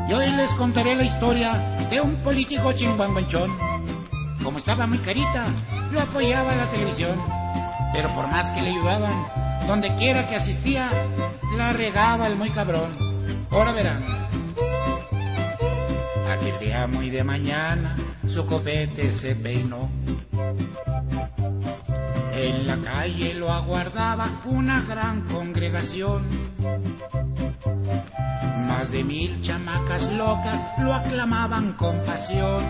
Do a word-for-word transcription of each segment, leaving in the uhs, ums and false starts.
Y hoy les contaré la historia de un político chingüengüenchón. Como estaba muy carita, lo apoyaba la televisión. Pero por más que le ayudaban, donde quiera que asistía, la regaba el muy cabrón. Ahora verán. Aquel día muy de mañana, su copete se peinó. En la calle lo aguardaba una gran congregación. Más de mil chamacas locas lo aclamaban con pasión.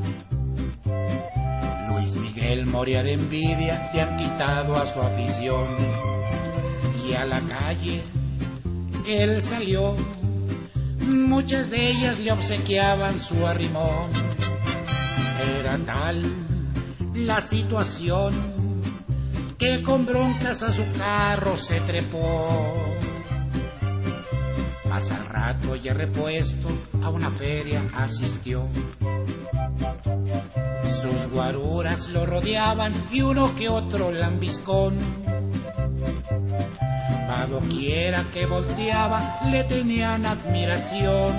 Luis Miguel moría de envidia, le han quitado a su afición. Y a la calle él salió, muchas de ellas le obsequiaban su arrimón. Era tal la situación que con broncas a su carro se trepó. Mas al rato ya repuesto a una feria asistió. Sus guaruras lo rodeaban y uno que otro lambiscón. Pa' doquiera que volteaba le tenían admiración.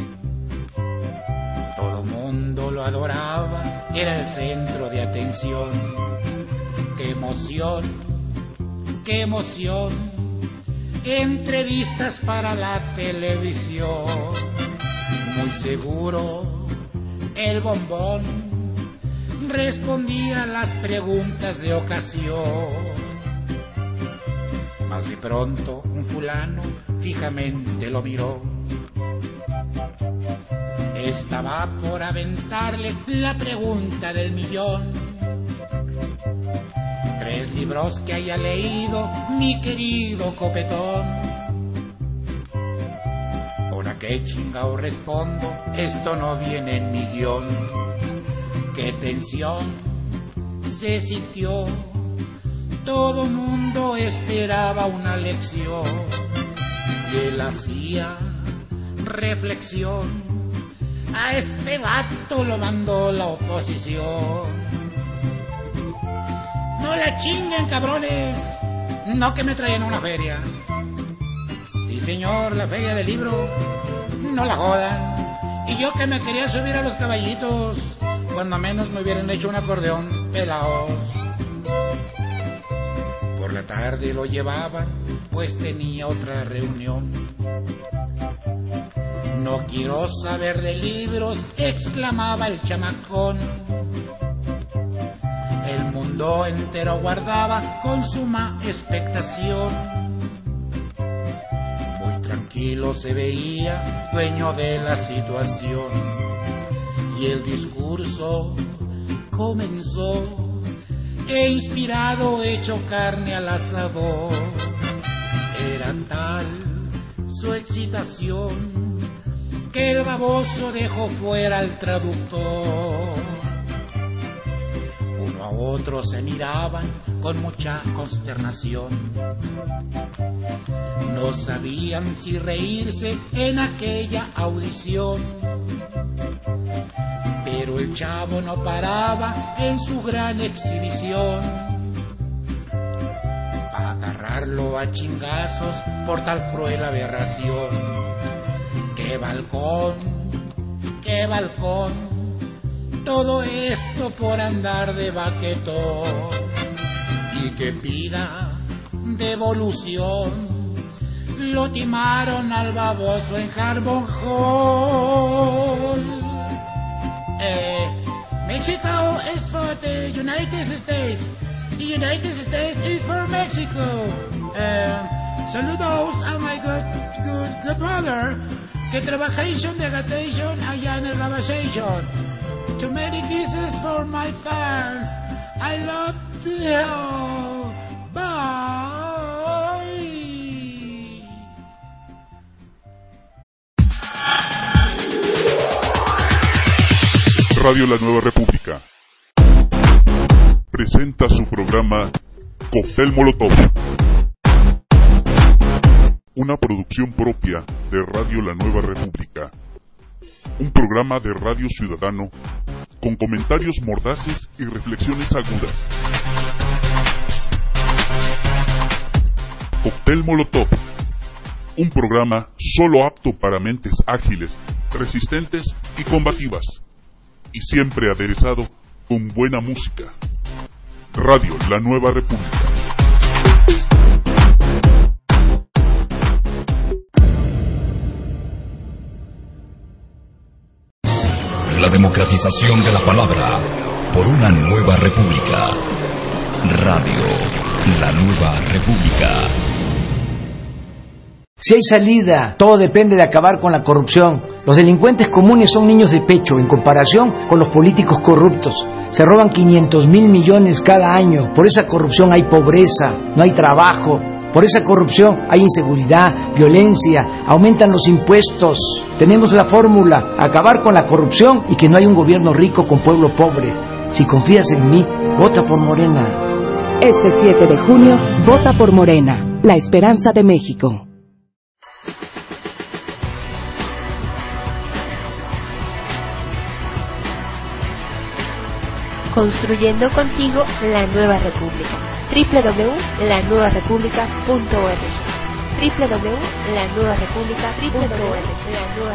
Todo mundo lo adoraba, era el centro de atención. ¡Qué emoción! ¡Qué emoción! Entrevistas para la televisión. Muy seguro el bombón respondía a las preguntas de ocasión. Mas de pronto un fulano fijamente lo miró. Estaba por aventarle la pregunta del millón. Tres libros que haya leído, mi querido copetón. ¿Ahora qué chingao respondo? Esto no viene en mi guión. ¡Qué tensión se sintió! Todo mundo esperaba una lección. Y él hacía reflexión. A este vato lo mandó la oposición. No la chinguen, cabrones. No que me traen a una feria. Sí, señor, la feria del libro. No la jodan. Y yo que me quería subir a los caballitos, cuando menos me hubieran hecho un acordeón, pelaos. Por la tarde lo llevaban, pues tenía otra reunión. No quiero saber de libros, exclamaba el chamacón. El mundo entero guardaba con suma expectación. Muy tranquilo se veía, dueño de la situación. Y el discurso comenzó, e inspirado hecho carne al asador. Era tal su excitación que el baboso dejó fuera al traductor. Uno a otro se miraban con mucha consternación. No sabían si reírse en aquella audición. Pero el chavo no paraba en su gran exhibición. Para agarrarlo a chingazos por tal cruel aberración. ¡Qué balcón! ¡Qué balcón! Todo esto por andar de baquetón. Y que pida devolución. Lo timaron al baboso en Harbor Hall. Eh, Mexico is for the United States. The United States is for Mexico. Eh, saludos a my good, good, good brother. Que trabajation de agatation allá en el Gabashation. Too many kisses for my fans. I love you. Bye. Radio La Nueva República presenta su programa Cóctel Molotov, una producción propia de Radio La Nueva República, un programa de radio ciudadano con comentarios mordaces y reflexiones agudas. Cóctel Molotov, Un programa solo apto para mentes ágiles, resistentes y combativas. Y siempre aderezado con buena música. Radio La Nueva República. La democratización de la palabra por una nueva república. Radio La Nueva República. Si hay salida, todo depende de acabar con la corrupción. Los delincuentes comunes son niños de pecho en comparación con los políticos corruptos. Se roban quinientos mil millones cada año. Por esa corrupción hay pobreza, no hay trabajo. Por esa corrupción hay inseguridad, violencia, aumentan los impuestos. Tenemos la fórmula, acabar con la corrupción y que no haya un gobierno rico con pueblo pobre. Si confías en mí, vota por Morena. Este siete de junio, vota por Morena, la esperanza de México. Construyendo contigo la nueva república. doble u doble u doble u punto la nueva república punto org. doble u doble u doble u punto la nueva república punto org.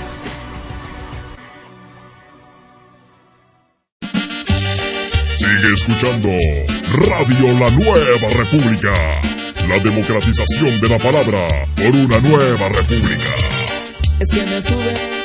Sigue escuchando Radio La Nueva República. La democratización de la palabra por una nueva república. Es que me sube.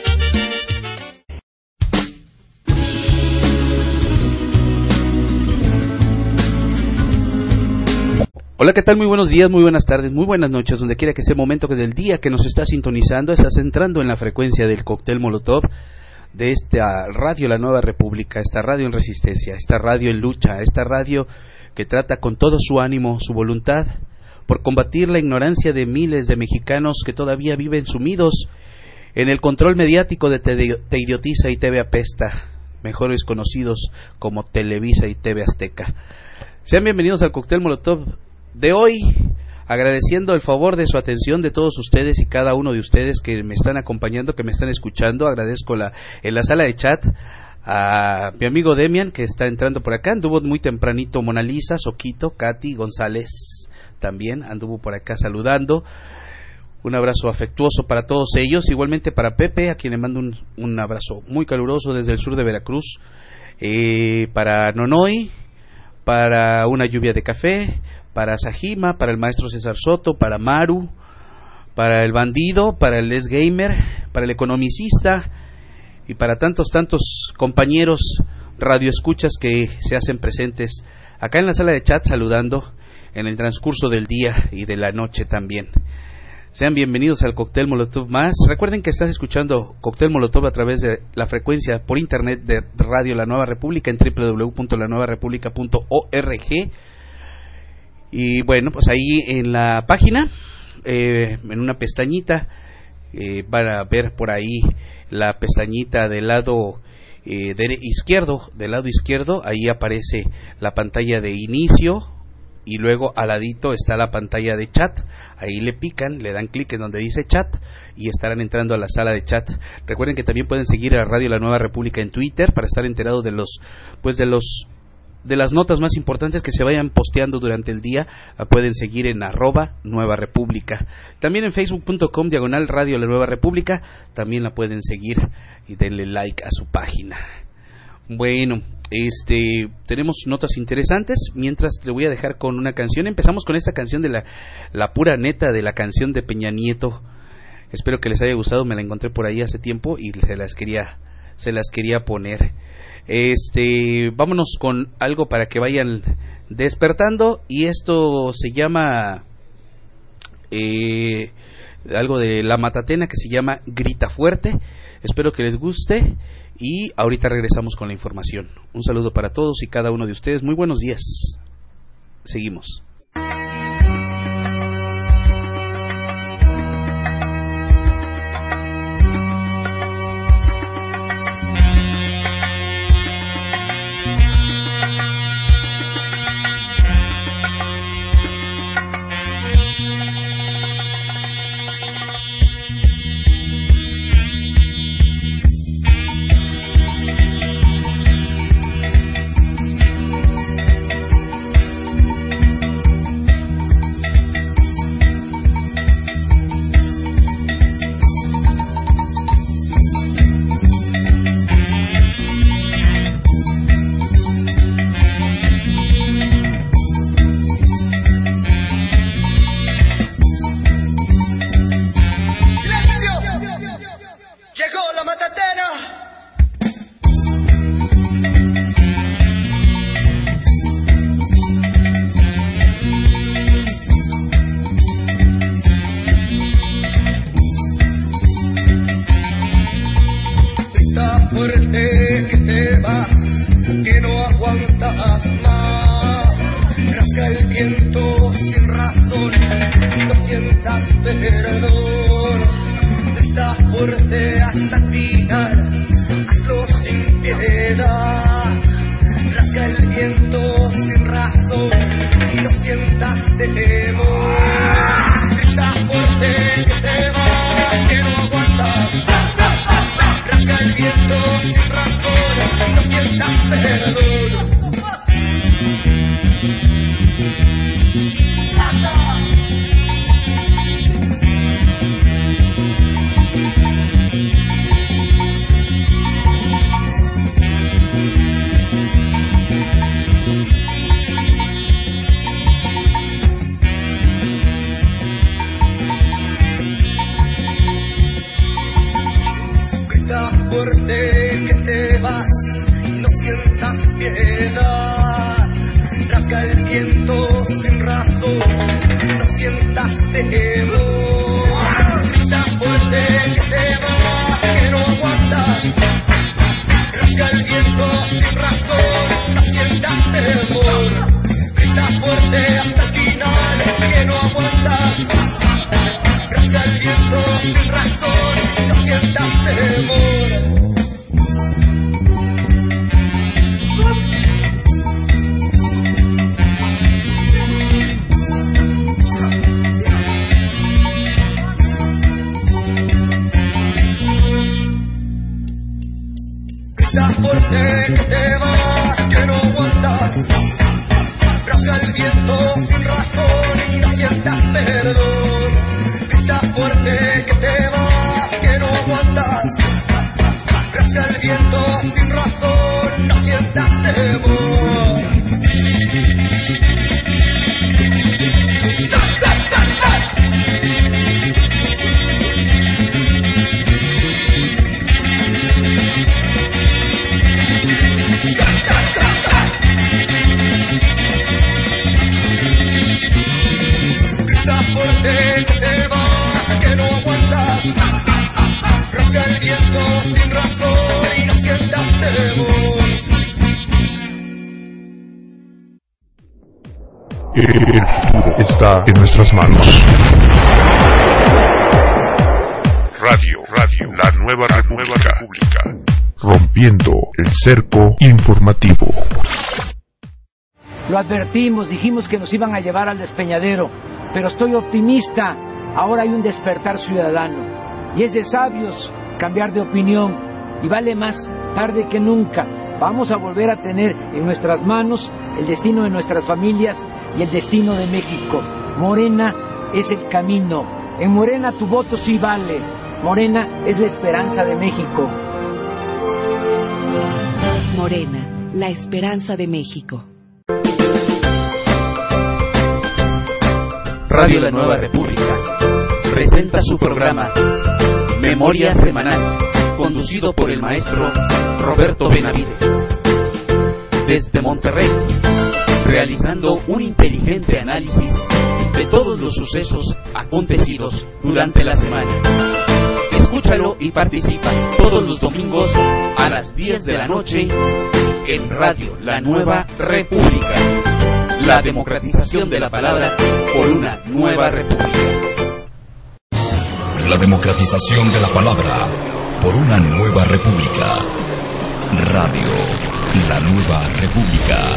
Hola, ¿qué tal? Muy buenos días, muy buenas tardes, muy buenas noches, donde quiera que sea el momento que del día que nos está sintonizando, estás entrando en la frecuencia del cóctel Molotov de esta radio La Nueva República, esta radio en resistencia, esta radio en lucha, esta radio que trata con todo su ánimo, su voluntad, por combatir la ignorancia de miles de mexicanos que todavía viven sumidos en el control mediático de Te, Te Idiotiza y T V Apesta, mejores conocidos como Televisa y T V Azteca. Sean bienvenidos al cóctel Molotov de hoy, agradeciendo el favor de su atención de todos ustedes y cada uno de ustedes que me están acompañando, que me están escuchando. Agradezco la, en la sala de chat a mi amigo Demian, que está entrando por acá. Anduvo muy tempranito Mona Lisa, Soquito, Katy, González también anduvo por acá saludando. Un abrazo afectuoso para todos ellos, igualmente para Pepe, a quien le mando un, un abrazo muy caluroso desde el sur de Veracruz, eh, para Nonoy, para Una Lluvia de Café, para Sajima, para el maestro César Soto, para Maru, para el bandido, para el Les Gamer, para el economicista y para tantos, tantos compañeros radioescuchas que se hacen presentes acá en la sala de chat saludando en el transcurso del día y de la noche también. Sean bienvenidos al Cóctel Molotov más. Recuerden que estás escuchando Cóctel Molotov a través de la frecuencia por internet de Radio La Nueva República en doble u doble u doble u punto la nueva república punto org. Y bueno, pues ahí en la página, eh, en una pestañita, eh, van a ver por ahí la pestañita del lado eh, de izquierdo, del lado izquierdo, ahí aparece la pantalla de inicio y luego al ladito está la pantalla de chat. Ahí le pican, le dan clic en donde dice chat y estarán entrando a la sala de chat. Recuerden que también pueden seguir a Radio La Nueva República en Twitter para estar enterados de los, pues de los de las notas más importantes que se vayan posteando durante el día. Pueden seguir en arroba Nueva República. También en facebook punto com diagonal Radio La Nueva República, también la pueden seguir y denle like a su página. Bueno, este tenemos notas interesantes. Mientras le voy a dejar con una canción. Empezamos con esta canción de la, la pura neta, de la canción de Peña Nieto. Espero que les haya gustado, me la encontré por ahí hace tiempo y se las quería, se las quería poner. Este, vámonos con algo para que vayan despertando, y esto se llama eh, algo de La Matatena, que se llama Grita Fuerte. Espero que les guste y ahorita regresamos con la información. Un saludo para todos y cada uno de ustedes. Muy buenos días. Seguimos. la matatena. Fuerte que te vas, que no aguantas más. Rasga el viento sin razón y no sientas perdón. Está fuerte hasta el final, hazlo sin piedad. Rasga el viento sin razón y no sientas temor. Está fuerte que te vas, que no aguantas. Rasga el viento sin razón, no sientas perdón. Fuerte que te vas, no sientas piedad. Rasga el viento sin razón, no sientas temor. Grita fuerte que te vas, que no aguantas. Rasga el viento sin razón, no sientas temor. Grita fuerte hasta el final, que no aguantas. Rasga el viento sin razón, no sientas temor. Fuerte que te vas, que no aguantas. Rasga el viento sin razón y no sientas perdón. Grita fuerte que te vas, que no aguantas. Rasga el viento sin razón, no sientas temor. ¡Sal, sal, sal, sal! Fuerte que te vas, que no aguantas. Rasga el viento sin razón y no sientas temor. El futuro está en nuestras manos. Radio, radio, la nueva, la nueva república. Rompiendo el cerco informativo. Lo advertimos, dijimos que nos iban a llevar al despeñadero, pero estoy optimista. Ahora hay un despertar ciudadano y es de sabios cambiar de opinión y vale más tarde que nunca. Vamos a volver a tener en nuestras manos el destino de nuestras familias y el destino de México. Morena es el camino. En Morena tu voto sí vale. Morena es la esperanza de México. Morena, la esperanza de México. Radio La Nueva República presenta su programa Memoria Semanal, conducido por el maestro Roberto Benavides. Desde Monterrey, realizando un inteligente análisis de todos los sucesos acontecidos durante la semana. Escúchalo y participa todos los domingos a las diez de la noche en Radio La Nueva República. La democratización de la palabra por una nueva república. La democratización de la palabra por una nueva república. Radio La Nueva República.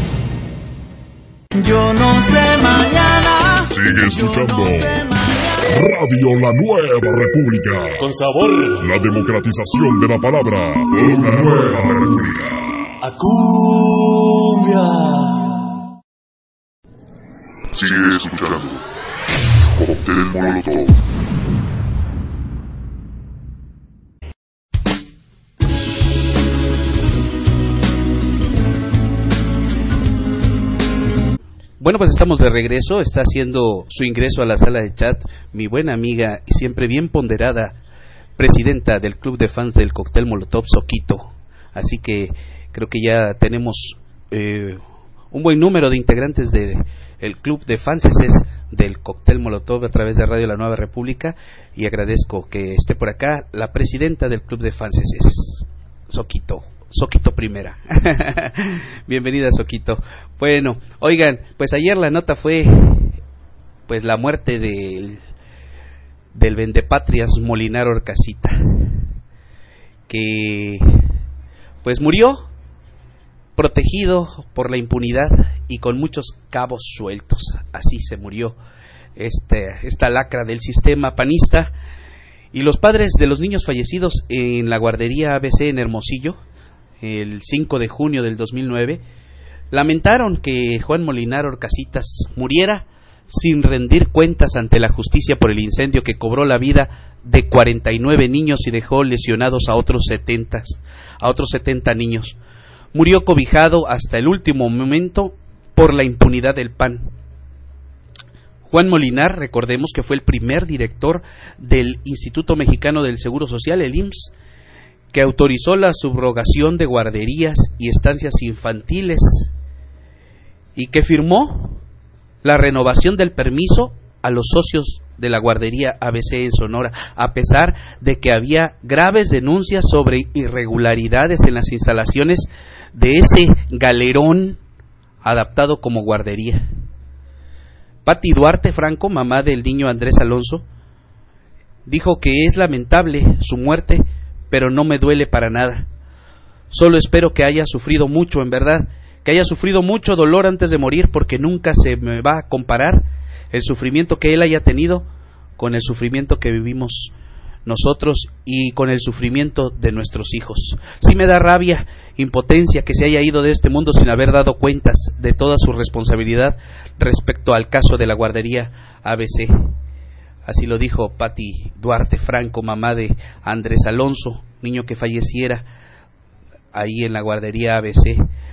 Yo no sé mañana. Sigue escuchando no sé Radio La Nueva República. Con sabor. La democratización de la palabra por una nueva república. A cumbia. Sigue escuchando Cóctel Molotov. Bueno, pues estamos de regreso. Está haciendo su ingreso a la sala de chat mi buena amiga y siempre bien ponderada presidenta del club de fans del cóctel Molotov, Soquito. Así que creo que ya tenemos eh, un buen número de integrantes del de club de fans del cóctel Molotov a través de Radio La Nueva República, y agradezco que esté por acá la presidenta del club de fans, es Soquito. Soquito primera. Bienvenida, Soquito. Bueno, oigan, pues ayer la nota fue pues la muerte del del vendepatrias Molinar Orcasita, que pues murió protegido por la impunidad y con muchos cabos sueltos. Así se murió este, esta lacra del sistema panista. Y los padres de los niños fallecidos en la guardería A B C en Hermosillo el cinco de junio del dos mil nueve lamentaron que Juan Molinar Orcasitas muriera sin rendir cuentas ante la justicia por el incendio que cobró la vida de cuarenta y nueve niños y dejó lesionados a otros setenta, a otros setenta niños. Murió cobijado hasta el último momento por la impunidad del P A N. Juan Molinar, recordemos que fue el primer director del Instituto Mexicano del Seguro Social, el I M S S, que autorizó la subrogación de guarderías y estancias infantiles y que firmó la renovación del permiso a los socios de la guardería A B C en Sonora, a pesar de que había graves denuncias sobre irregularidades en las instalaciones de ese galerón adaptado como guardería. Patti Duarte Franco, mamá del niño Andrés Alonso, dijo que es lamentable su muerte, pero no me duele para nada. Solo espero que haya sufrido mucho, en verdad, que haya sufrido mucho dolor antes de morir, porque nunca se me va a comparar el sufrimiento que él haya tenido con el sufrimiento que vivimos nosotros y con el sufrimiento de nuestros hijos. Sí me da rabia, impotencia que se haya ido de este mundo sin haber dado cuentas de toda su responsabilidad respecto al caso de la guardería A B C. Así lo dijo Patti Duarte Franco, mamá de Andrés Alonso, niño que falleciera ahí en la guardería A B C.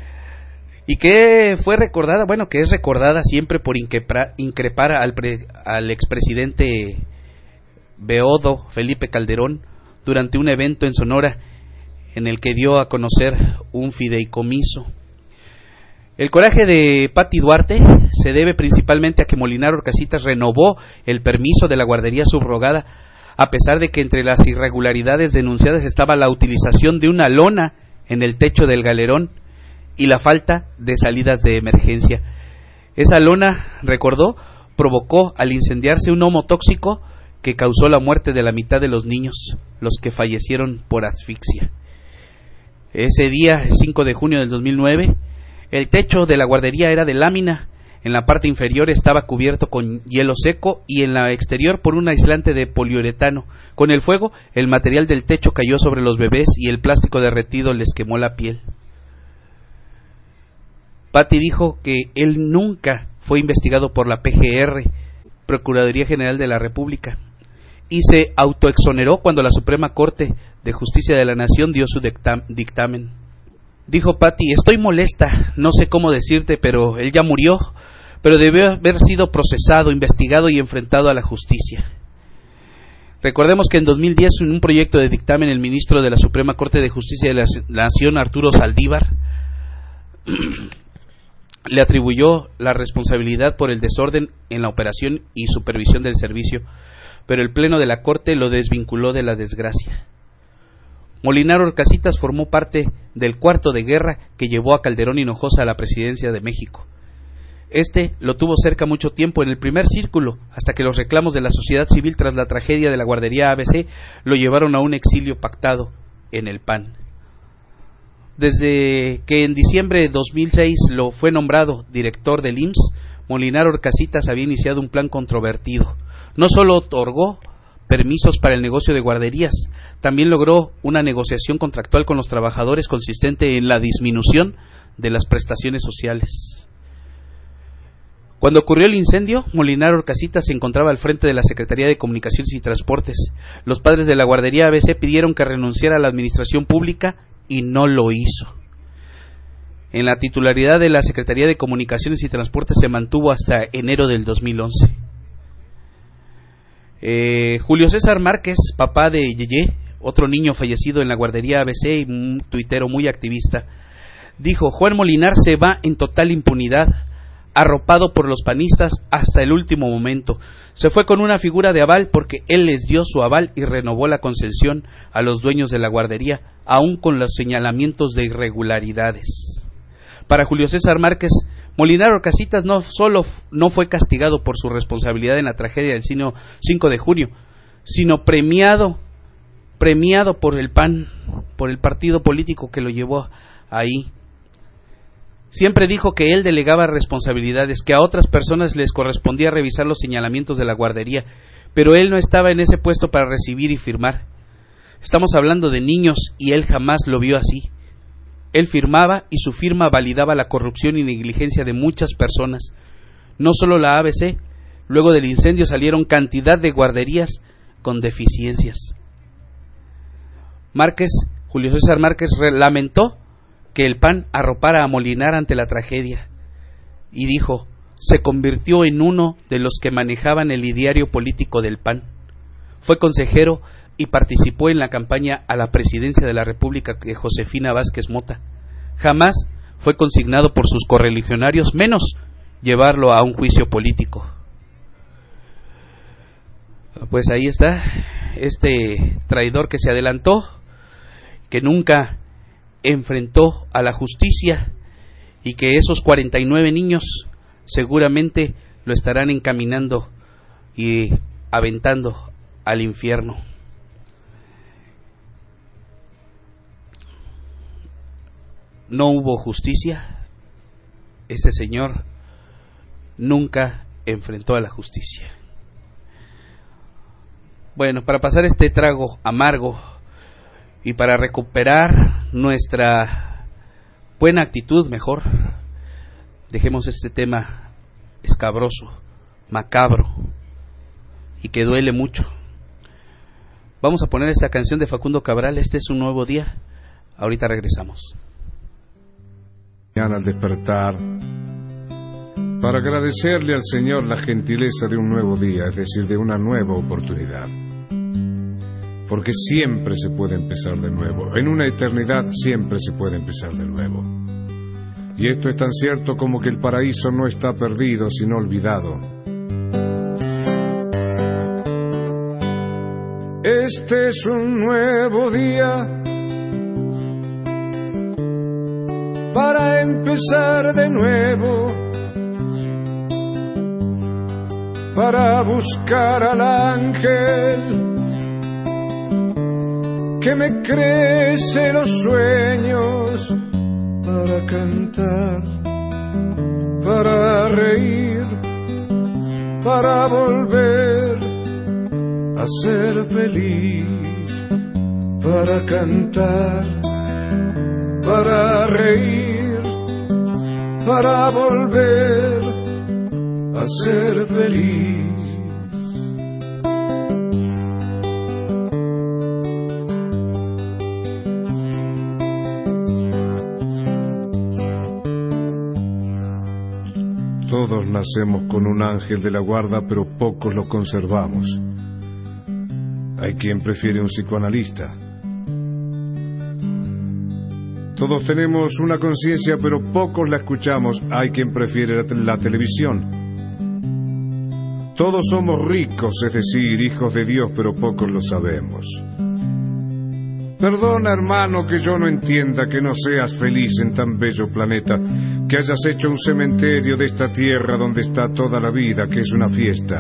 Y que fue recordada, bueno, que es recordada siempre por increpar, increpar al, pre, al expresidente Beodo Felipe Calderón durante un evento en Sonora en el que dio a conocer un fideicomiso. El coraje de Patti Duarte se debe principalmente a que Molinar Orcasitas renovó el permiso de la guardería subrogada, a pesar de que entre las irregularidades denunciadas estaba la utilización de una lona en el techo del galerón y la falta de salidas de emergencia. Esa lona, recordó, provocó al incendiarse un humo tóxico que causó la muerte de la mitad de los niños, los que fallecieron por asfixia. Ese día, el cinco de junio del dos mil nueve, el techo de la guardería era de lámina. En la parte inferior estaba cubierto con hielo seco y en la exterior por un aislante de poliuretano. Con el fuego, el material del techo cayó sobre los bebés y el plástico derretido les quemó la piel. Patti dijo que él nunca fue investigado por la P G R, Procuraduría General de la República, y se autoexoneró cuando la Suprema Corte de Justicia de la Nación dio su dictamen. Dijo Patti: estoy molesta, no sé cómo decirte, pero él ya murió, pero debió haber sido procesado, investigado y enfrentado a la justicia. Recordemos que en dos mil diez, en un proyecto de dictamen, el ministro de la Suprema Corte de Justicia de la Nación, Arturo Saldívar, le atribuyó la responsabilidad por el desorden en la operación y supervisión del servicio, pero el Pleno de la Corte lo desvinculó de la desgracia. Molinar Orcasitas formó parte del cuarto de guerra que llevó a Calderón Hinojosa a la presidencia de México. Este lo tuvo cerca mucho tiempo en el primer círculo, hasta que los reclamos de la sociedad civil tras la tragedia de la guardería A B C lo llevaron a un exilio pactado en el P A N. Desde que en diciembre de dos mil seis lo fue nombrado director del I M S S, Molinar Orcasitas había iniciado un plan controvertido. No solo otorgó permisos para el negocio de guarderías, también logró una negociación contractual con los trabajadores consistente en la disminución de las prestaciones sociales. Cuando ocurrió el incendio, Molinar Orcasitas se encontraba al frente de la Secretaría de Comunicaciones y Transportes. Los padres de la guardería A B C pidieron que renunciara a la administración pública y no lo hizo. En la titularidad de la Secretaría de Comunicaciones y Transportes se mantuvo hasta enero del dos mil once. Eh, Julio César Márquez, papá de Yeye, otro niño fallecido en la guardería A B C y un tuitero muy activista, dijo: Juan Molinar se va en total impunidad, arropado por los panistas hasta el último momento. Se fue con una figura de aval porque él les dio su aval y renovó la concesión a los dueños de la guardería, aún con los señalamientos de irregularidades. Para Julio César Márquez, Molinar Orcasitas no solo no fue castigado por su responsabilidad en la tragedia del cinco de junio, sino premiado, premiado por el P A N, por el partido político que lo llevó ahí. Siempre dijo que él delegaba responsabilidades, que a otras personas les correspondía revisar los señalamientos de la guardería, pero él no estaba en ese puesto para recibir y firmar. Estamos hablando de niños y él jamás lo vio así. Él firmaba y su firma validaba la corrupción y negligencia de muchas personas, no solo la A B C. Luego del incendio salieron cantidad de guarderías con deficiencias. Márquez, Julio César Márquez lamentó que el P A N arropara a Molinar ante la tragedia y dijo: se convirtió en uno de los que manejaban el ideario político del P A N. Fue consejero y participó en la campaña a la presidencia de la República de Josefina Vázquez Mota. Jamás fue consignado por sus correligionarios, menos llevarlo a un juicio político. Pues ahí está este traidor que se adelantó, que nunca enfrentó a la justicia y que esos cuarenta y nueve niños seguramente lo estarán encaminando y aventando al infierno. No hubo justicia. Este señor nunca enfrentó a la justicia. Bueno, para pasar este trago amargo y para recuperar nuestra buena actitud, mejor dejemos este tema escabroso, macabro y que duele mucho. Vamos a poner esta canción de Facundo Cabral, Este es un nuevo día. Ahorita regresamos. Mañana al despertar, para agradecerle al Señor la gentileza de un nuevo día, es decir, de una nueva oportunidad. Porque siempre se puede empezar de nuevo. En una eternidad siempre se puede empezar de nuevo. Y esto es tan cierto como que el paraíso no está perdido, sino olvidado. Este es un nuevo día para empezar de nuevo, para buscar al ángel que me crece los sueños, para cantar, para reír, para volver a ser feliz, para cantar, para reír, para volver a ser feliz. Todos nacemos con un ángel de la guarda, pero pocos lo conservamos. Hay quien prefiere un psicoanalista. Todos tenemos una conciencia, pero pocos la escuchamos. Hay quien prefiere la televisión. Todos somos ricos, es decir, hijos de Dios, pero pocos lo sabemos. Perdona, hermano, que yo no entienda que no seas feliz en tan bello planeta, que hayas hecho un cementerio de esta tierra donde está toda la vida, que es una fiesta.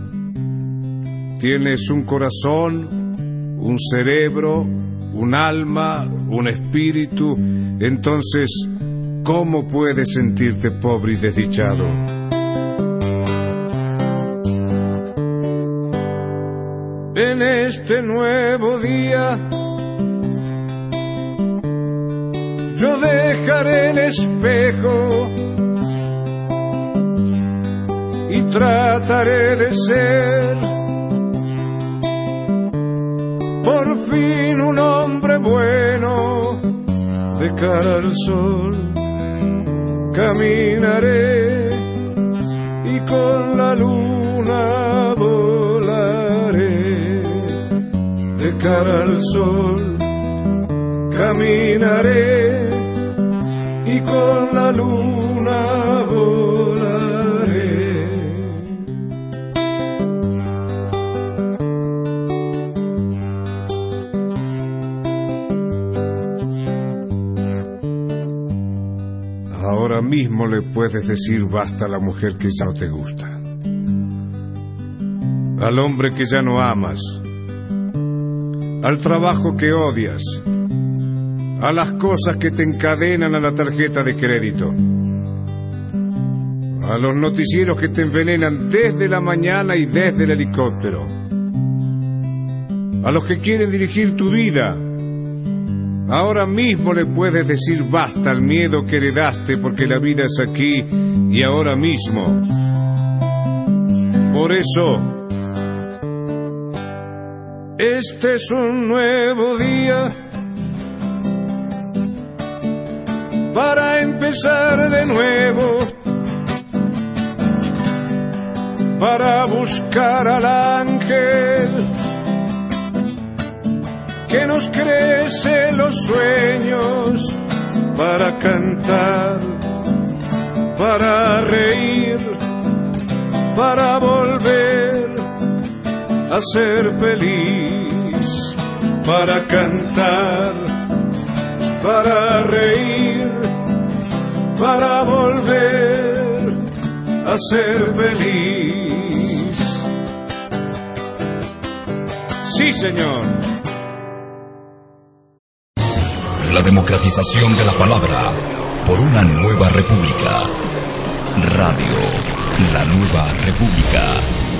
Tienes un corazón, un cerebro, un alma, un espíritu. Entonces, ¿cómo puedes sentirte pobre y desdichado? En este nuevo día yo dejaré el espejo y trataré de ser por fin un hombre bueno. De cara al sol caminaré y con la luna volaré. de cara al sol caminaré y con la luna volaré. Ahora mismo le puedes decir basta a la mujer que ya no te gusta, al hombre que ya no amas, al trabajo que odias, a las cosas que te encadenan a la tarjeta de crédito, a los noticieros que te envenenan desde la mañana y desde el helicóptero, a los que quieren dirigir tu vida. Ahora mismo le puedes decir basta al miedo que heredaste, porque la vida es aquí y ahora mismo. Por eso, este es un nuevo día para empezar de nuevo, para buscar al ángel que nos crece los sueños, para cantar, para reír, para volver a ser feliz, para cantar, para reír, para volver a ser feliz. Sí, señor. La democratización de la palabra por una nueva república. Radio La Nueva República.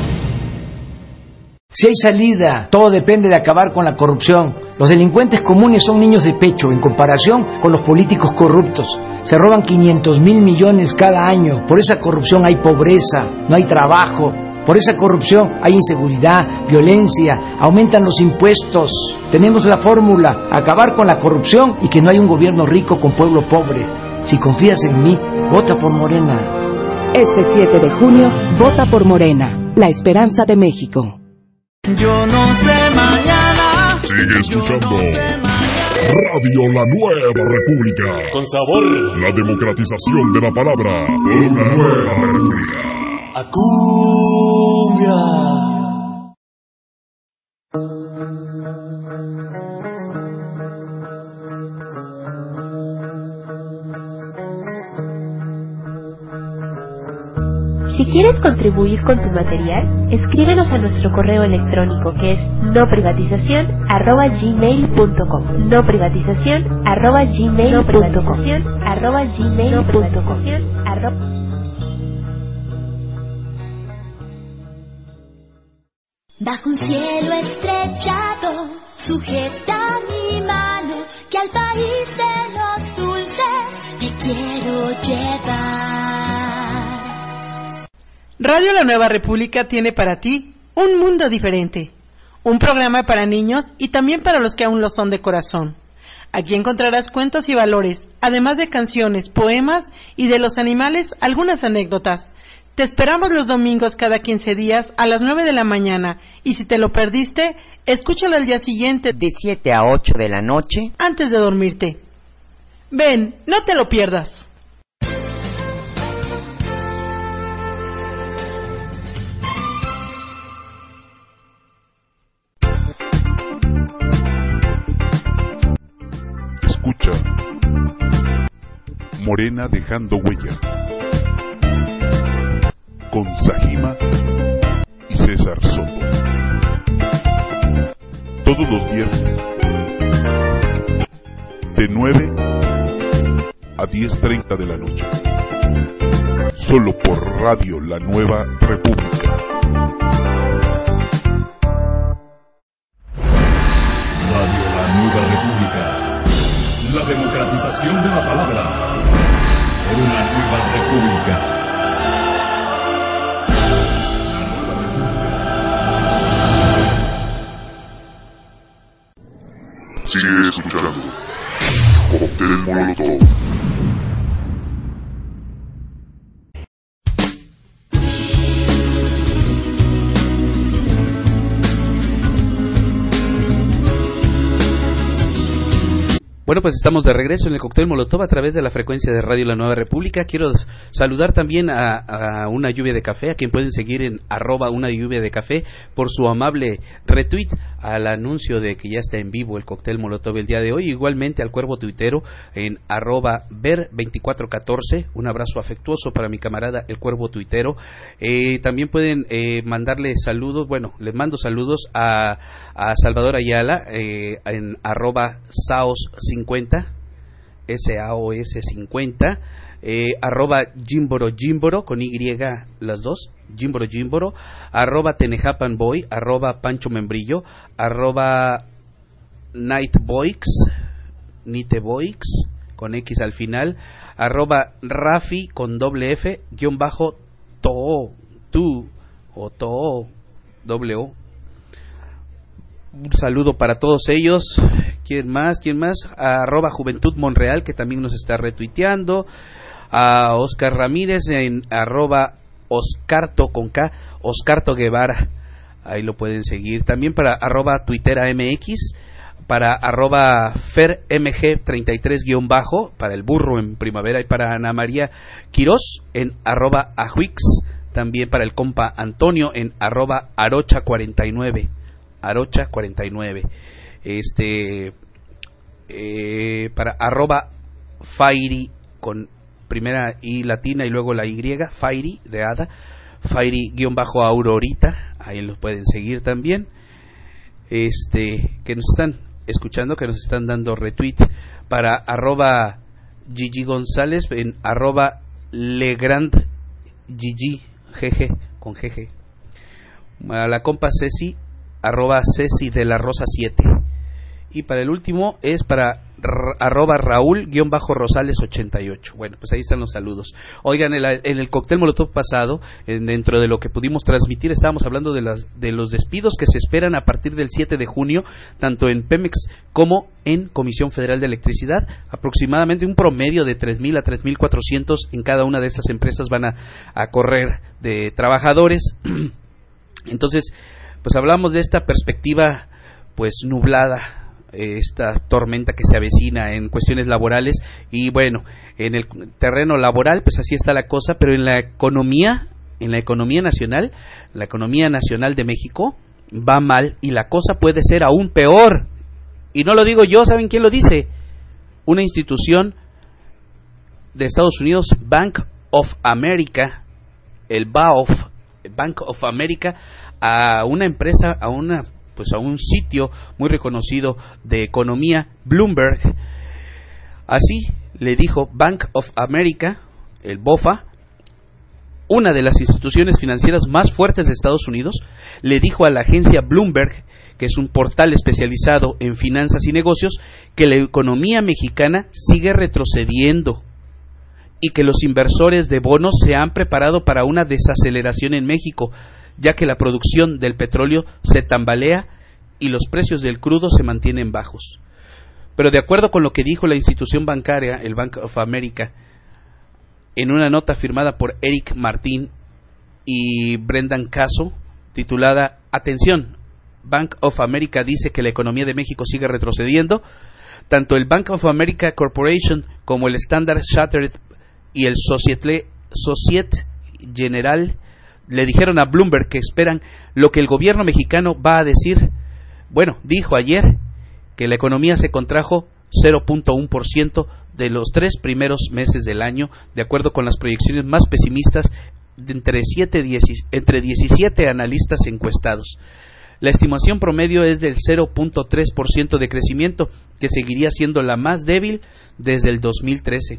Si hay salida, todo depende de acabar con la corrupción. Los delincuentes comunes son niños de pecho en comparación con los políticos corruptos. Se roban quinientos mil millones cada año. Por esa corrupción hay pobreza, no hay trabajo. Por esa corrupción hay inseguridad, violencia, aumentan los impuestos. Tenemos la fórmula: acabar con la corrupción y que no haya un gobierno rico con pueblo pobre. Si confías en mí, vota por Morena. Este siete de junio, vota por Morena, la esperanza de México. Yo no sé mañana. Sigue escuchando no sé Radio La Nueva República. Con sabor. La democratización de la palabra por una nueva república. A cumbia. Si quieres contribuir con tu material, escríbenos a nuestro correo electrónico, que es noprivatización arroba gmail punto com. Noprivatización arroba gmail punto com. arroba gmail punto com. Bajo un cielo estrellado, sujeta mi mano, que al país de los dulces te quiero llevar. Radio La Nueva República tiene para ti Un Mundo Diferente, un programa para niños y también para los que aún lo son de corazón. Aquí encontrarás cuentos y valores, además de canciones, poemas y de los animales algunas anécdotas. Te esperamos los domingos cada quince días a las nueve de la mañana, y si te lo perdiste, escúchalo al día siguiente de siete a ocho de la noche antes de dormirte. Ven, no te lo pierdas. Escucha Morena dejando huella, con Sajima y César Soto. Todos los viernes, de nueve a diez treinta de la noche. Solo por Radio La Nueva República. Radio La Nueva República. La democratización de la palabra por una nueva república. Sigue escuchando Cóctel Molotov. Bueno, pues estamos de regreso en el Cóctel Molotov a través de la frecuencia de Radio La Nueva República. Quiero saludar también a, a Una Lluvia de Café, a quien pueden seguir en arroba Una Lluvia de Café, por su amable retweet al anuncio de que ya está en vivo el Cóctel Molotov el día de hoy. Igualmente al cuervo tuitero en arroba ver veinticuatro catorce. Un abrazo afectuoso para mi camarada el cuervo tuitero. Eh, también pueden eh, mandarle saludos, bueno, les mando saludos a, a Salvador Ayala eh, en arroba saos cincuenta, S A O S cincuenta, eh, arroba Jimboro Jimboro, con Y las dos, Jimboro Jimboro, arroba Tenejapan Boy, arroba Pancho Membrillo, arroba Nightboix, Niteboix, con X al final, arroba Rafi con doble F, guión bajo Too, tú, o Too, doble O. Un saludo para todos ellos. ¿Quién más? ¿Quién más? A arroba Juventud Monreal, que también nos está retuiteando. A Oscar Ramírez en arroba Oscarto con K, Oscarto Guevara. Ahí lo pueden seguir. También para arroba Twittera M X, para arroba Fer M G treinta y tres guión bajo, para el burro en primavera, y para Ana María Quirós en arroba Ajuix. También para el compa Antonio en arroba Arocha cuarenta y nueve. Arocha cuarenta y nueve. Este eh, para arroba Fairy con primera I latina y luego la Y, Fairy de Hada, Fairy guión bajo Aurorita, ahí los pueden seguir también. Este, que nos están escuchando, que nos están dando retweet, para arroba Gigi González en arroba Legrand Gigi Gg con Gg. A la compa Ceci arroba Ceci de la Rosa siete. Y para el último es para r- arroba Raúl guión bajo Rosales ochenta y ocho. Bueno, pues ahí están los saludos. Oigan, en, el, en el Cóctel Molotov pasado, en, dentro de lo que pudimos transmitir, estábamos hablando de, las, de los despidos que se esperan a partir del siete de junio, tanto en Pemex como en Comisión Federal de Electricidad. Aproximadamente un promedio de tres mil a tres mil cuatrocientos en cada una de estas empresas van a, a correr de trabajadores. Entonces, pues hablamos de esta perspectiva pues nublada, esta tormenta que se avecina en cuestiones laborales. Y bueno, en el terreno laboral pues así está la cosa, pero en la economía, en la economía nacional, la economía nacional de México va mal, y la cosa puede ser aún peor. Y no lo digo yo, ¿saben quién lo dice? Una institución de Estados Unidos, Bank of America, el B A O F, el Bank of America, a una empresa, a una pues a un sitio muy reconocido de economía, Bloomberg. Así le dijo Bank of America, el BOFA, una de las instituciones financieras más fuertes de Estados Unidos, le dijo a la agencia Bloomberg, que es un portal especializado en finanzas y negocios, que la economía mexicana sigue retrocediendo y que los inversores de bonos se han preparado para una desaceleración en México, ya que la producción del petróleo se tambalea y los precios del crudo se mantienen bajos. Pero de acuerdo con lo que dijo la institución bancaria, el Bank of America, en una nota firmada por Eric Martín y Brendan Caso, titulada "Atención, Bank of America dice que la economía de México sigue retrocediendo", tanto el Bank of America Corporation como el Standard Chartered y el Societe, Societe Generale le dijeron a Bloomberg que esperan lo que el gobierno mexicano va a decir. Bueno, dijo ayer que la economía se contrajo cero punto uno por ciento de los tres primeros meses del año, de acuerdo con las proyecciones más pesimistas de entre, siete, diez, entre diecisiete analistas encuestados. La estimación promedio es del cero punto tres por ciento de crecimiento, que seguiría siendo la más débil desde el dos mil trece.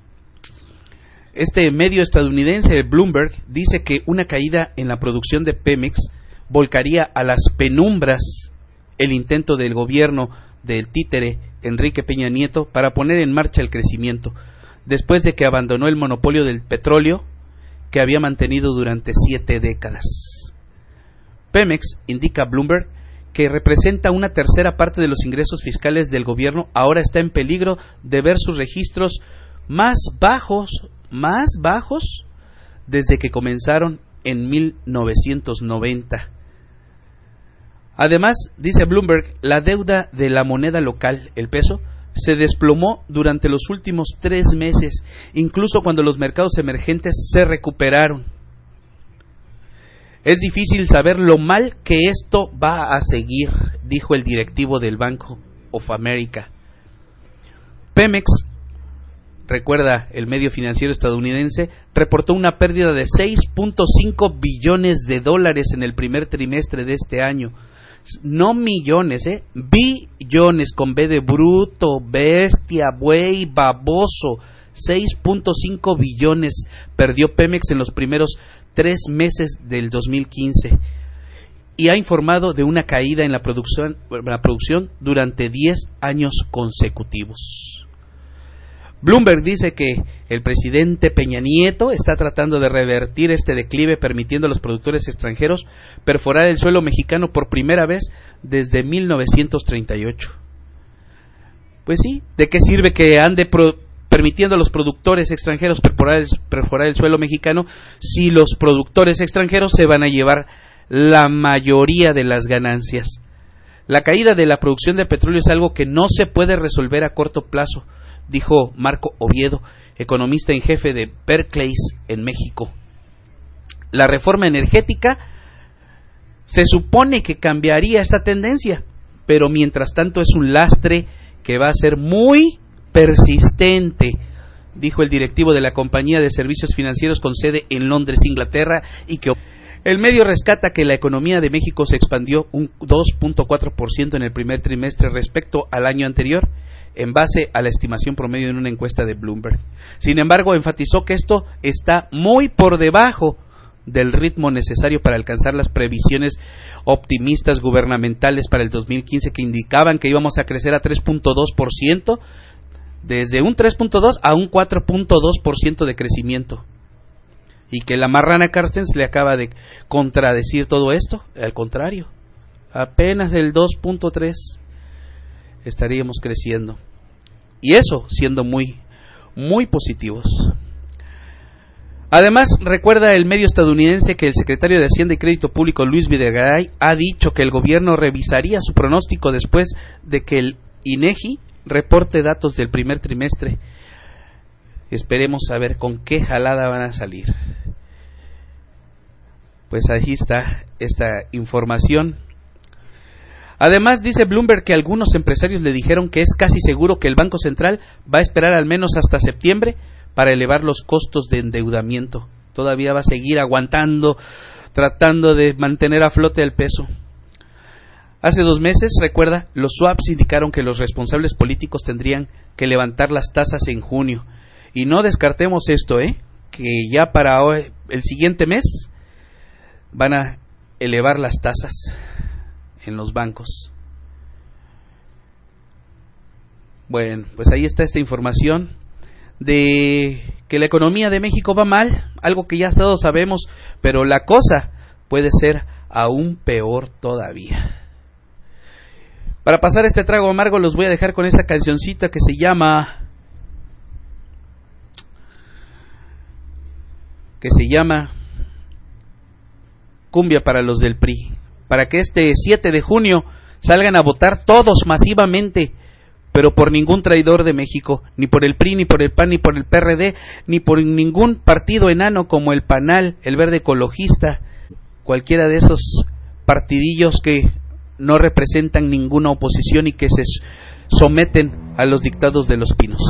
Este medio estadounidense, Bloomberg, dice que una caída en la producción de Pemex volcaría a las penumbras el intento del gobierno del títere Enrique Peña Nieto para poner en marcha el crecimiento, después de que abandonó el monopolio del petróleo que había mantenido durante siete décadas. Pemex, indica Bloomberg, que representa una tercera parte de los ingresos fiscales del gobierno, ahora está en peligro de ver sus registros más bajos, más bajos desde que comenzaron en mil novecientos noventa. Además, dice Bloomberg, la deuda de la moneda local, el peso, se desplomó durante los últimos tres meses, incluso cuando los mercados emergentes se recuperaron. Es difícil saber lo mal que esto va a seguir, dijo el directivo del Bank of America. Pemex, recuerda el medio financiero estadounidense, reportó una pérdida de seis punto cinco billones de dólares en el primer trimestre de este año. No millones, eh, billones con B de bruto, bestia, buey, baboso. seis punto cinco billones perdió Pemex en los primeros tres meses del dos mil quince y ha informado de una caída en la producción, la producción durante diez años consecutivos. Bloomberg dice que el presidente Peña Nieto está tratando de revertir este declive, permitiendo a los productores extranjeros perforar el suelo mexicano por primera vez desde mil novecientos treinta y ocho. Pues sí, ¿de qué sirve que ande pro, permitiendo a los productores extranjeros perforar el, perforar el suelo mexicano si los productores extranjeros se van a llevar la mayoría de las ganancias? La caída de la producción de petróleo es algo que no se puede resolver a corto plazo, dijo Marco Oviedo, economista en jefe de Berkeley en México. La reforma energética se supone que cambiaría esta tendencia, pero mientras tanto es un lastre que va a ser muy persistente, dijo el directivo de la compañía de servicios financieros con sede en Londres, Inglaterra, y que el medio rescata que la economía de México se expandió un dos punto cuatro por ciento en el primer trimestre respecto al año anterior, en base a la estimación promedio en una encuesta de Bloomberg. Sin embargo, enfatizó que esto está muy por debajo del ritmo necesario para alcanzar las previsiones optimistas gubernamentales para el dos mil quince, que indicaban que íbamos a crecer a tres punto dos por ciento, desde un tres punto dos a un cuatro punto dos por ciento de crecimiento. Y que la marrana Carstens le acaba de contradecir todo esto. Al contrario, apenas el dos punto tres estaríamos creciendo, y eso siendo muy muy positivos. Además, recuerda el medio estadounidense que el secretario de Hacienda y Crédito Público, Luis Videgaray, ha dicho que el gobierno revisaría su pronóstico después de que el INEGI reporte datos del primer trimestre. Esperemos saber con qué jalada van a salir. Pues ahí está esta información. Además, dice Bloomberg que algunos empresarios le dijeron que es casi seguro que el Banco Central va a esperar al menos hasta septiembre para elevar los costos de endeudamiento. Todavía va a seguir aguantando, tratando de mantener a flote el peso. Hace dos meses, recuerda, los swaps indicaron que los responsables políticos tendrían que levantar las tasas en junio. Y no descartemos esto, ¿eh? que ya para hoy, el siguiente mes van a elevar las tasas en los bancos. Bueno, pues ahí está esta información de que la economía de México va mal, algo que ya todos sabemos, pero la cosa puede ser aún peor todavía. Para pasar este trago amargo los voy a dejar con esa cancioncita que se llama que se llama Cumbia para los del P R I, para que este siete de junio salgan a votar todos masivamente, pero por ningún traidor de México, ni por el P R I, ni por el P A N, ni por el P R D, ni por ningún partido enano como el PANAL, el Verde Ecologista, cualquiera de esos partidillos que no representan ninguna oposición y que se someten a los dictados de los pinos.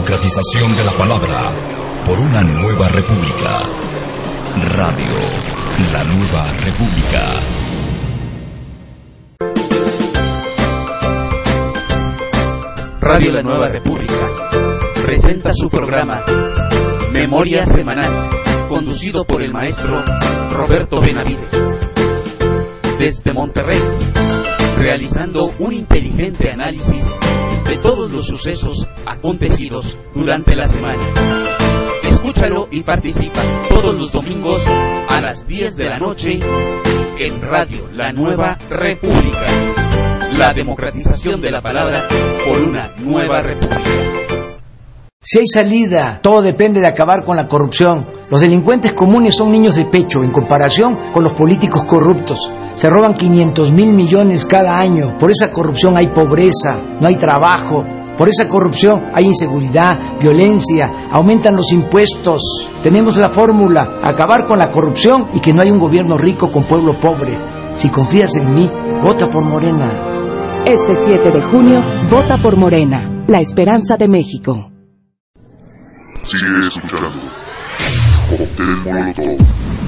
democratización de la palabra por una nueva república. Radio La Nueva República. Radio La Nueva República presenta su programa Memoria Semanal, conducido por el maestro Roberto Benavides. Desde Monterrey, realizando un inteligente análisis de todos los sucesos acontecidos durante la semana. Escúchalo y participa todos los domingos a las diez de la noche en Radio La Nueva República. La democratización de la palabra por una nueva república. Si hay salida, todo depende de acabar con la corrupción. Los delincuentes comunes son niños de pecho en comparación con los políticos corruptos. Se roban quinientos mil millones cada año. Por esa corrupción hay pobreza, no hay trabajo. Por esa corrupción hay inseguridad, violencia, aumentan los impuestos. Tenemos la fórmula, acabar con la corrupción y que no haya un gobierno rico con pueblo pobre. Si confías en mí, vota por Morena. Este siete de junio, vota por Morena, la esperanza de México. Sigue escuchando Cóctel Molotov.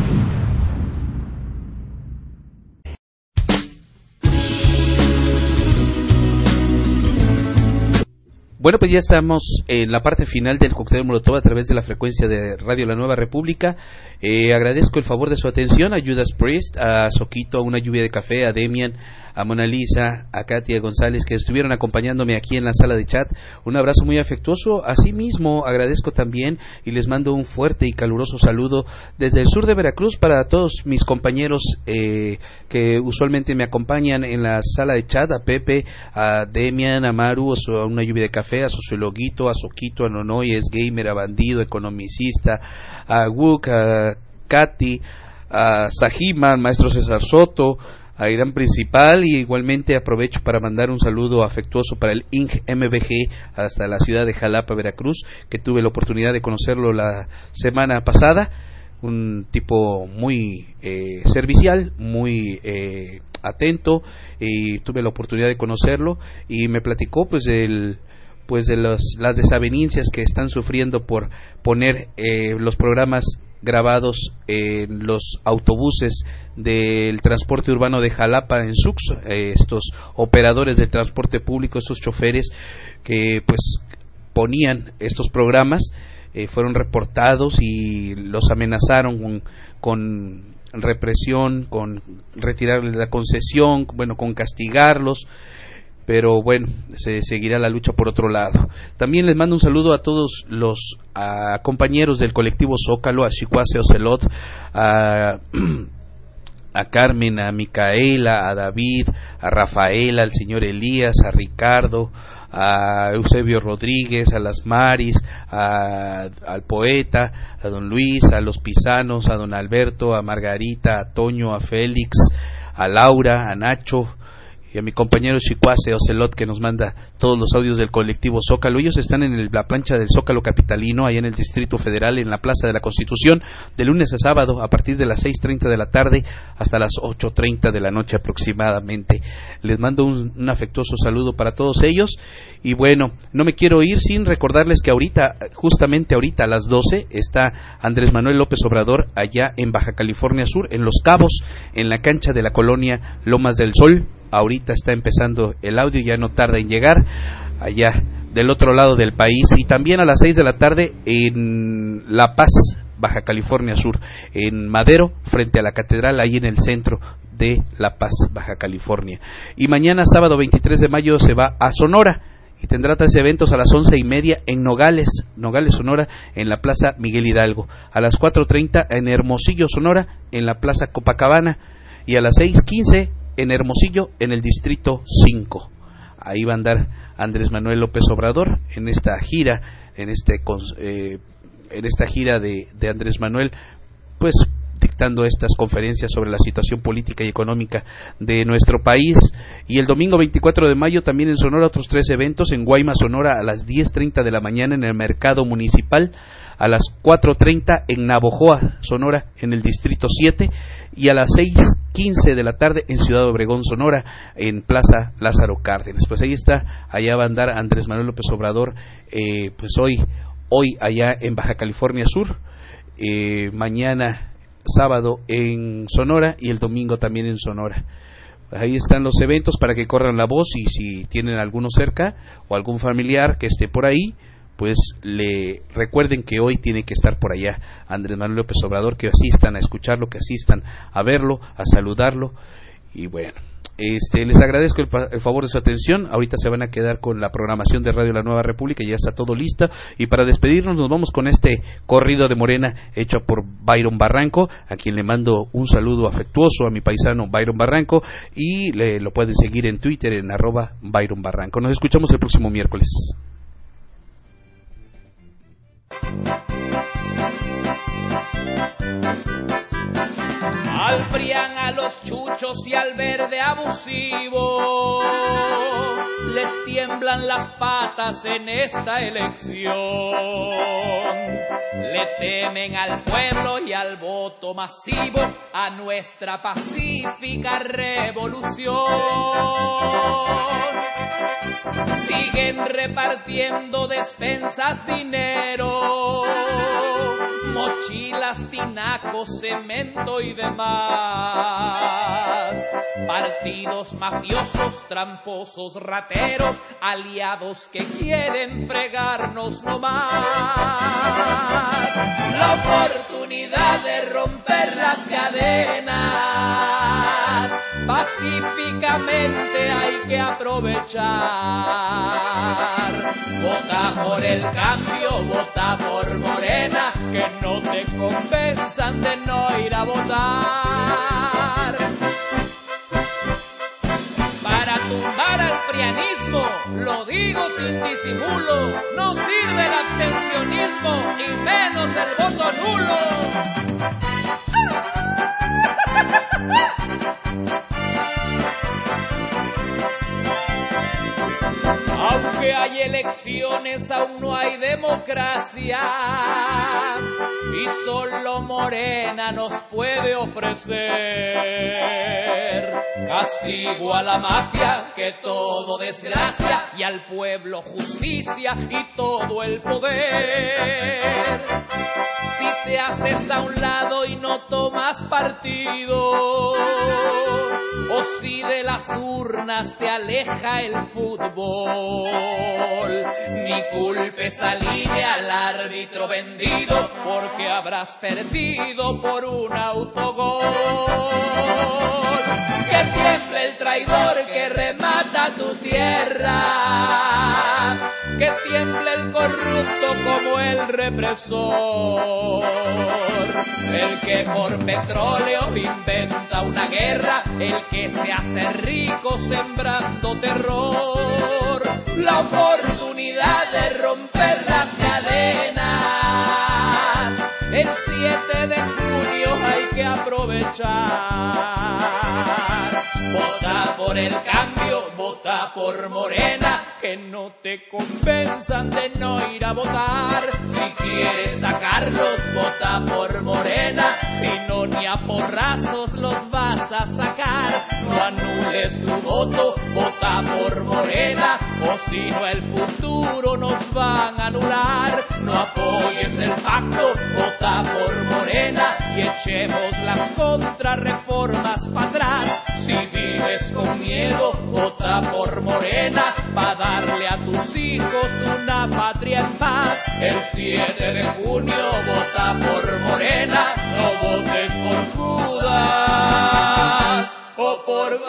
Bueno, pues ya estamos en la parte final del Cóctel Molotov a través de la frecuencia de Radio La Nueva República. Eh, agradezco el favor de su atención a Judas Priest, a Soquito, a Una Lluvia de Café, a Demian, a Mona Lisa, a Katia González, que estuvieron acompañándome aquí en la sala de chat. Un abrazo muy afectuoso. Asimismo, agradezco también y les mando un fuerte y caluroso saludo desde el sur de Veracruz para todos mis compañeros eh, que usualmente me acompañan en la sala de chat, a Pepe, a Demian, a Maru, a Una Lluvia de Café, a Sociologuito, a Soquito, a Nonoy, es gamer, a Bandido, economicista, a Wook, a Katy, a Sajima, al maestro César Soto, a Irán Principal, y igualmente aprovecho para mandar un saludo afectuoso para el I N G M B G hasta la ciudad de Jalapa, Veracruz, que tuve la oportunidad de conocerlo la semana pasada. Un tipo muy eh, servicial, muy eh, atento, y tuve la oportunidad de conocerlo y me platicó pues del pues de los, las desavenencias que están sufriendo por poner eh, los programas grabados en los autobuses del transporte urbano de Jalapa en Sux, eh, estos operadores de transporte público, estos choferes que pues ponían estos programas, eh, fueron reportados y los amenazaron con, con represión, con retirarles la concesión, bueno, con castigarlos. Pero bueno, se seguirá la lucha por otro lado. También les mando un saludo a todos los a compañeros del colectivo Zócalo, a Chicuase Ocelot, a, a Carmen, a Micaela, a David, a Rafaela, al señor Elías, a Ricardo, a Eusebio Rodríguez, a las Maris, a, al poeta, a don Luis, a los Pisanos, a don Alberto, a Margarita, a Toño, a Félix, a Laura, a Nacho, y a mi compañero Chicuase Ocelot, que nos manda todos los audios del colectivo Zócalo. Ellos están en el, la plancha del Zócalo capitalino, allá en el Distrito Federal, en la Plaza de la Constitución, de lunes a sábado, a partir de las seis treinta de la tarde hasta las ocho treinta de la noche aproximadamente. Les mando un, un afectuoso saludo para todos ellos. Y bueno, no me quiero ir sin recordarles que ahorita, justamente ahorita a las doce, está Andrés Manuel López Obrador allá en Baja California Sur, en Los Cabos, en la cancha de la colonia Lomas del Sol. Ahorita está empezando el audio, ya no tarda en llegar allá del otro lado del país. Y también a las seis de la tarde en La Paz, Baja California Sur, en Madero, frente a la catedral, ahí en el centro de La Paz, Baja California. Y mañana, sábado veintitrés de mayo, se va a Sonora y tendrá tres eventos a las once y media en Nogales, Nogales, Sonora, en la Plaza Miguel Hidalgo. A las cuatro treinta en Hermosillo, Sonora, en la Plaza Copacabana. Y a las seis quince en Hermosillo, en el Distrito cinco. Ahí va a andar Andrés Manuel López Obrador en esta gira, en este eh, en esta gira de, de Andrés Manuel, pues dictando estas conferencias sobre la situación política y económica de nuestro país. Y el domingo veinticuatro de mayo también en Sonora otros tres eventos: en Guaymas, Sonora, a las diez treinta de la mañana en el Mercado Municipal, a las cuatro treinta en Navojoa, Sonora, en el Distrito siete, y a las seis quince de la tarde en Ciudad Obregón, Sonora, en Plaza Lázaro Cárdenas. Pues ahí está, allá va a andar Andrés Manuel López Obrador, eh, pues hoy, hoy allá en Baja California Sur, eh, mañana sábado en Sonora y el domingo también en Sonora. Ahí están los eventos para que corran la voz, y si tienen alguno cerca o algún familiar que esté por ahí, pues le recuerden que hoy tiene que estar por allá Andrés Manuel López Obrador, que asistan a escucharlo, que asistan a verlo, a saludarlo. Y bueno, este les agradezco el, el favor de su atención. Ahorita se van a quedar con la programación de Radio La Nueva República, ya está todo listo, y para despedirnos nos vamos con este corrido de Morena hecho por Byron Barranco, a quien le mando un saludo afectuoso a mi paisano Byron Barranco, y le, lo pueden seguir en Twitter en arroba Byron Barranco. Nos escuchamos el próximo miércoles. Al PRIAN, a los chuchos y al verde abusivo les tiemblan las patas en esta elección. Le temen al pueblo y al voto masivo, a nuestra pacífica revolución. Siguen repartiendo despensas, dinero, mochilas, tinacos, cemento y demás. Partidos mafiosos, tramposos, rateros, aliados que quieren fregarnos no más. La oportunidad de romper las cadenas pacíficamente hay que aprovechar. Vota por el cambio, vota por Morena, que no te convenzan de no ir a votar. Para tumbar al prianismo, lo digo sin disimulo, no sirve el abstencionismo y menos el voto nulo. Aunque hay elecciones, aún no hay democracia, y solo Morena nos puede ofrecer castigo a la mafia, que todo desgracia, y al pueblo justicia y todo el poder. Si te haces a un lado y no tomas partido, o si de las urnas te aleja el fútbol, ni culpes al I N E, al árbitro vendido, porque habrás perdido por un autogol. Que tiemble el traidor que remata tu tierra, que tiemble el corrupto como el represor, el que por petróleo inventa una guerra, el que se hace rico sembrando terror. La oportunidad de romper las cadenas, el siete de junio hay que aprovechar. Vota por el cambio, vota por Morena, que no te convenzan de no ir a votar. Si quieres sacarlos, vota por Morena, si no ni a porrazos los vas a sacar. No anules tu voto, vota por Morena, o si no el futuro nos van a anular. No apoyes el pacto, vota por Morena, y echemos las contrarreformas para atrás. Si vives con miedo, vota por Morena, pa' darle a tus hijos una patria en paz. El siete de junio vota por Morena, no votes por Judas o por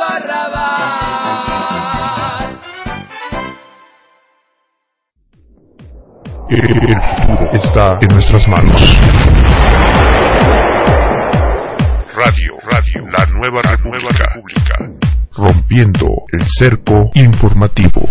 Barrabás. El futuro está en nuestras manos. Radio, Radio, la nueva República, rompiendo el cerco informativo.